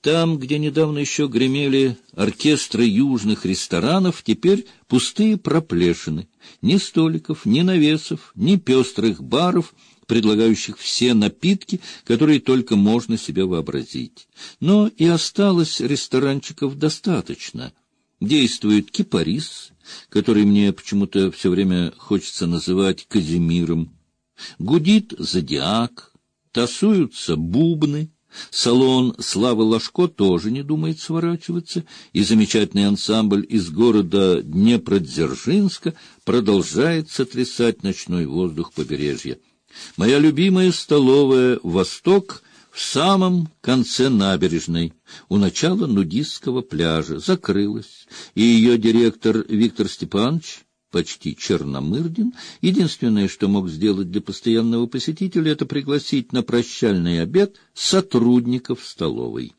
Там, где недавно еще гремели оркестры южных ресторанов, теперь пустые проплешины. Ни столиков, ни навесов, ни пестрых баров, предлагающих все напитки, которые только можно себе вообразить. Но и осталось ресторанчиков достаточно. Действует кипарис, который мне почему-то все время хочется называть Казимиром. Гудит зодиак, тасуются бубны. Салон «Славы Ложко» тоже не думает сворачиваться, и замечательный ансамбль из города Днепродзержинска продолжает сотрясать ночной воздух побережья. Моя любимая столовая «Восток» в самом конце набережной, у начала нудистского пляжа, закрылась, и ее директор Виктор Степанович, почти Черномырдин, единственное, что мог сделать для постоянного посетителя, это пригласить на прощальный обед сотрудников столовой.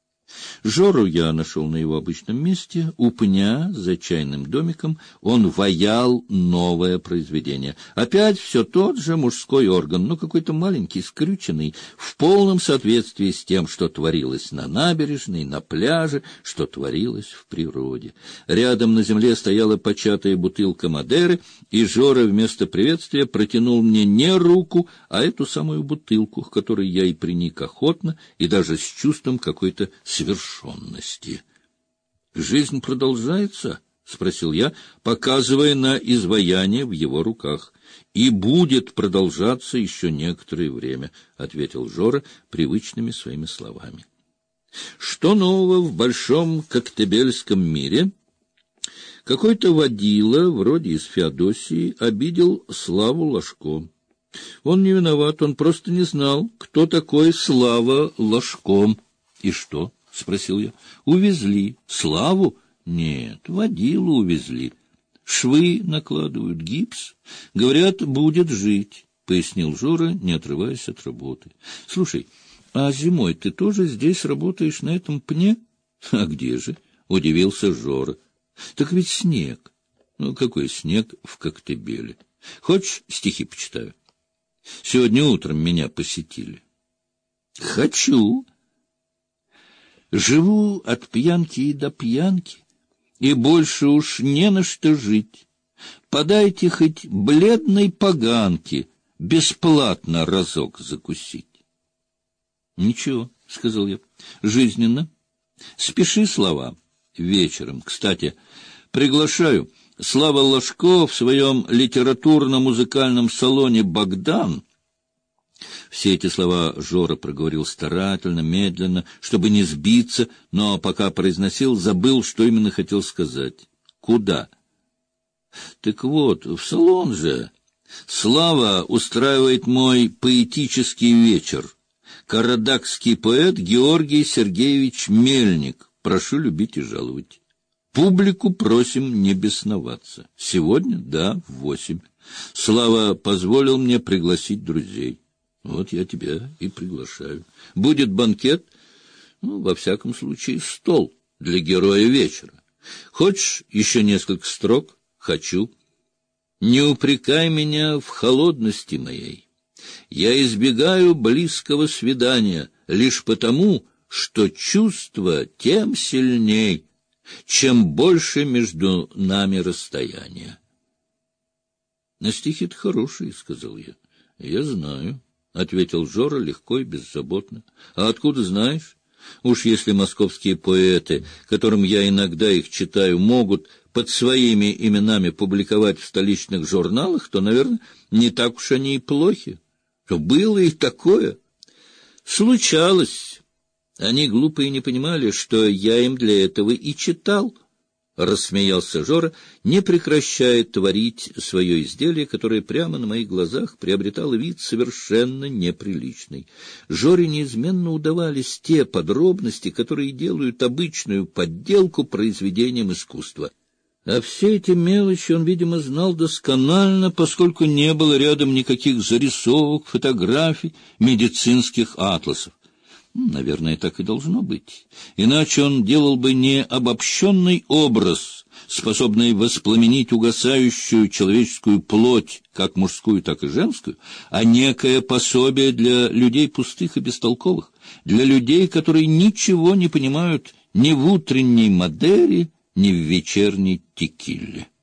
Жору я нашел на его обычном месте, у пня за чайным домиком. Он ваял новое произведение. Опять все тот же мужской орган, но какой-то маленький, скрюченный, в полном соответствии с тем, что творилось на набережной, на пляже, что творилось в природе. Рядом на земле стояла початая бутылка Мадеры, и Жора вместо приветствия протянул мне не руку, а эту самую бутылку, к которой я и приник охотно, и даже с чувством какой-то совершенности. «Жизнь продолжается?» — спросил я, показывая на изваяние в его руках. «И будет продолжаться еще некоторое время», — ответил Жора привычными своими словами. «Что нового в большом коктебельском мире?» Какой-то водила, вроде из Феодосии, обидел Славу Ложко. Он не виноват, он просто не знал, кто такой Слава Ложко. «И что?» — спросил я. — Увезли. Славу? Нет, водилу увезли. Швы накладывают, гипс. Говорят, будет жить, — пояснил Жора, не отрываясь от работы. — Слушай, а зимой ты тоже здесь работаешь на этом пне? — А где же? — удивился Жора. — Так ведь снег. Ну, какой снег в Коктебеле? Хочешь, стихи почитаю? Сегодня утром меня посетили. — Хочу. Живу от пьянки и до пьянки, и больше уж не на что жить. Подайте хоть бледной поганки, бесплатно разок закусить. — Ничего, — сказал я, — жизненно. Спеши, Слава, вечером. Кстати, приглашаю. Слава Ложко в своем литературно-музыкальном салоне «Богдан». Все эти слова Жора проговорил старательно, медленно, чтобы не сбиться, но пока произносил, забыл, что именно хотел сказать. Куда? Так вот, в салон же. Слава устраивает мой поэтический вечер. Карадакский поэт Георгий Сергеевич Мельник. Прошу любить и жаловать. Публику просим не бесноваться. Сегодня, да, в 8. Слава позволил мне пригласить друзей. Вот я тебя и приглашаю. Будет банкет, ну, во всяком случае, стол для героя вечера. Хочешь еще несколько строк? Хочу. Не упрекай меня в холодности моей. Я избегаю близкого свидания лишь потому, что чувство тем сильней, чем больше между нами расстояние. — На стихи-то хорошие, — сказал я. — Я знаю. — ответил Жора легко и беззаботно. — А откуда знаешь? Уж если московские поэты, которым я иногда их читаю, могут под своими именами публиковать в столичных журналах, то, наверное, не так уж они и плохи. То было и такое. Случалось. Они глупые не понимали, что я им для этого и читал. Рассмеялся Жора, не прекращая творить свое изделие, которое прямо на моих глазах приобретало вид совершенно неприличный. Жоре неизменно удавались те подробности, которые делают обычную подделку произведением искусства. А все эти мелочи он, видимо, знал досконально, поскольку не было рядом никаких зарисовок, фотографий, медицинских атласов. Наверное, так и должно быть. Иначе он делал бы не обобщенный образ способной воспламенить угасающую человеческую плоть, как мужскую, так и женскую, а некое пособие для людей пустых и бестолковых, для людей, которые ничего не понимают ни в утренней Мадере, ни в вечерней текилле.